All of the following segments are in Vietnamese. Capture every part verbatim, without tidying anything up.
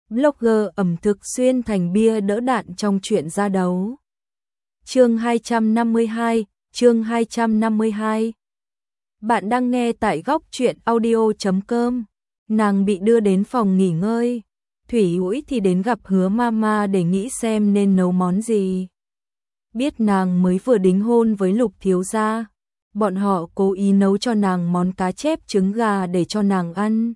Blogger ẩm thực xuyên thành bia đỡ đạn trong chuyện ra đấu. Chương hai trăm năm mươi hai, chương hai trăm năm mươi hai. Bạn đang nghe tại góc truyện audio chấm com. Nàng bị đưa đến phòng nghỉ ngơi. Thủy Ủi thì đến gặp Hứa Mama để nghĩ xem nên nấu món gì. Biết nàng mới vừa đính hôn với Lục thiếu gia, bọn họ cố ý nấu cho nàng món cá chép trứng gà để cho nàng ăn.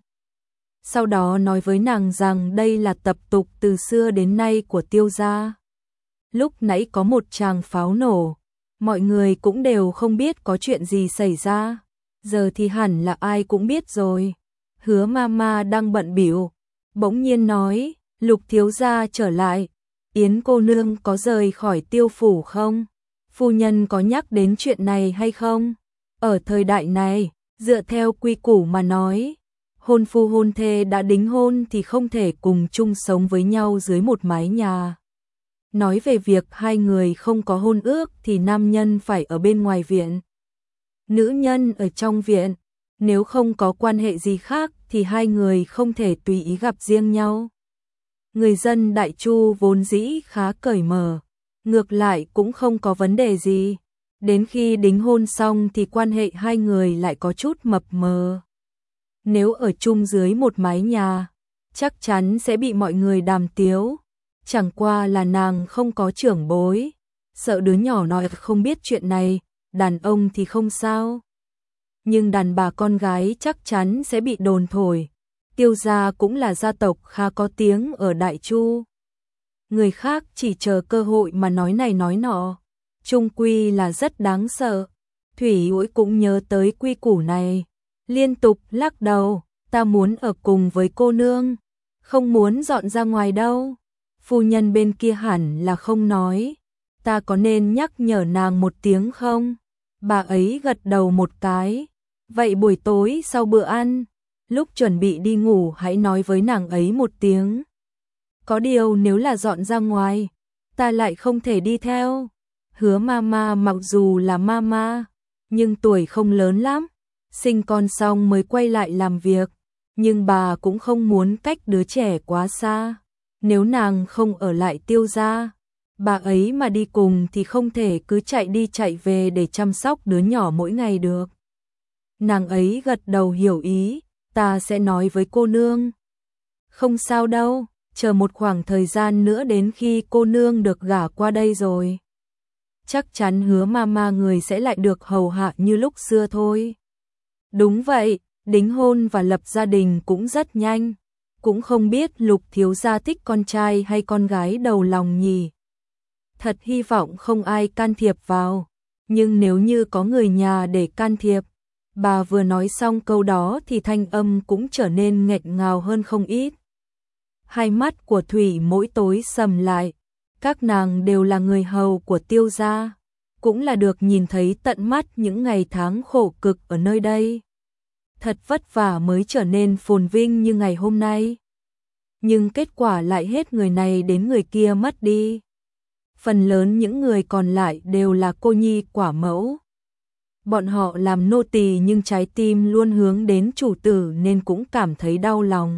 Sau đó nói với nàng rằng đây là tập tục từ xưa đến nay của Tiêu gia. Lúc nãy có một tràng pháo nổ, mọi người cũng đều không biết có chuyện gì xảy ra. Giờ thì hẳn là ai cũng biết rồi. Hứa Mama đang bận bịu, bỗng nhiên nói, Lục thiếu gia trở lại, Yến cô nương có rời khỏi Tiêu phủ không? Phu nhân có nhắc đến chuyện này hay không? Ở thời đại này, dựa theo quy củ mà nói, hôn phu hôn thê đã đính hôn thì không thể cùng chung sống với nhau dưới một mái nhà. Nói về việc hai người không có hôn ước thì nam nhân phải ở bên ngoài viện, nữ nhân ở trong viện. Nếu không có quan hệ gì khác thì hai người không thể tùy ý gặp riêng nhau. Người dân Đại Chu vốn dĩ khá cởi mở, ngược lại cũng không có vấn đề gì. Đến khi đính hôn xong thì quan hệ hai người lại có chút mập mờ. Nếu ở chung dưới một mái nhà, chắc chắn sẽ bị mọi người đàm tiếu. Chẳng qua là nàng không có trưởng bối, sợ đứa nhỏ nói không biết chuyện này, đàn ông thì không sao. Nhưng đàn bà con gái chắc chắn sẽ bị đồn thổi. Tiêu gia cũng là gia tộc khá có tiếng ở Đại Chu. Người khác chỉ chờ cơ hội mà nói này nói nọ, chung quy là rất đáng sợ. Thủy Ủi cũng nhớ tới quy củ này, liên tục lắc đầu, ta muốn ở cùng với cô nương, không muốn dọn ra ngoài đâu. Phu nhân bên kia hẳn là không nói, ta có nên nhắc nhở nàng một tiếng không? Bà ấy gật đầu một cái, vậy buổi tối sau bữa ăn, lúc chuẩn bị đi ngủ hãy nói với nàng ấy một tiếng. Có điều nếu là dọn ra ngoài, ta lại không thể đi theo. Hứa Mama mặc dù là mama, nhưng tuổi không lớn lắm, sinh con xong mới quay lại làm việc, nhưng bà cũng không muốn cách đứa trẻ quá xa. Nếu nàng không ở lại Tiêu gia, bà ấy mà đi cùng thì không thể cứ chạy đi chạy về để chăm sóc đứa nhỏ mỗi ngày được. Nàng ấy gật đầu hiểu ý, ta sẽ nói với cô nương. Không sao đâu, chờ một khoảng thời gian nữa đến khi cô nương được gả qua đây rồi, chắc chắn Hứa Mama người sẽ lại được hầu hạ như lúc xưa thôi. Đúng vậy, đính hôn và lập gia đình cũng rất nhanh. Cũng không biết Lục thiếu gia thích con trai hay con gái đầu lòng nhỉ. Thật hy vọng không ai can thiệp vào, nhưng nếu như có người nhà để can thiệp. Bà vừa nói xong câu đó thì thanh âm cũng trở nên nghẹn ngào hơn không ít. Hai mắt của Thủy mỗi tối sầm lại, các nàng đều là người hầu của Tiêu gia, cũng là được nhìn thấy tận mắt những ngày tháng khổ cực ở nơi đây. Thật vất vả mới trở nên phồn vinh như ngày hôm nay. Nhưng kết quả lại hết người này đến người kia mất đi. Phần lớn những người còn lại đều là cô nhi quả mẫu. Bọn họ làm nô tỳ nhưng trái tim luôn hướng đến chủ tử nên cũng cảm thấy đau lòng.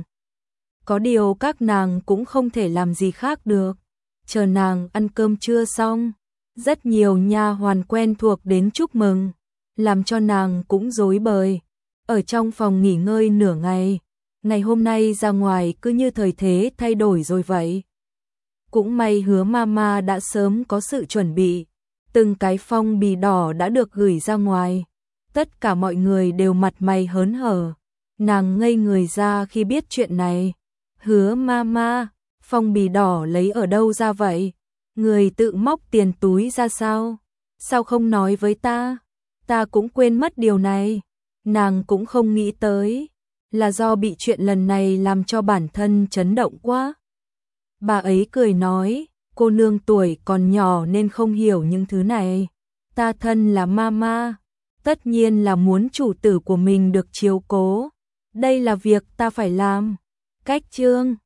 Có điều các nàng cũng không thể làm gì khác được. Chờ nàng ăn cơm trưa xong, rất nhiều nha hoàn quen thuộc đến chúc mừng, làm cho nàng cũng rối bời. Ở trong phòng nghỉ ngơi nửa ngày, ngày hôm nay ra ngoài cứ như thời thế thay đổi rồi vậy. Cũng may Hứa Mama đã sớm có sự chuẩn bị, từng cái phong bì đỏ đã được gửi ra ngoài. Tất cả mọi người đều mặt mày hớn hở. Nàng ngây người ra khi biết chuyện này. Hứa Mama, phong bì đỏ lấy ở đâu ra vậy? Người tự móc tiền túi ra sao? Sao không nói với ta? Ta cũng quên mất điều này. Nàng cũng không nghĩ tới, là do bị chuyện lần này làm cho bản thân chấn động quá. Bà ấy cười nói, cô nương tuổi còn nhỏ nên không hiểu những thứ này. Ta thân là mama, tất nhiên là muốn chủ tử của mình được chiếu cố. Đây là việc ta phải làm. Cách chương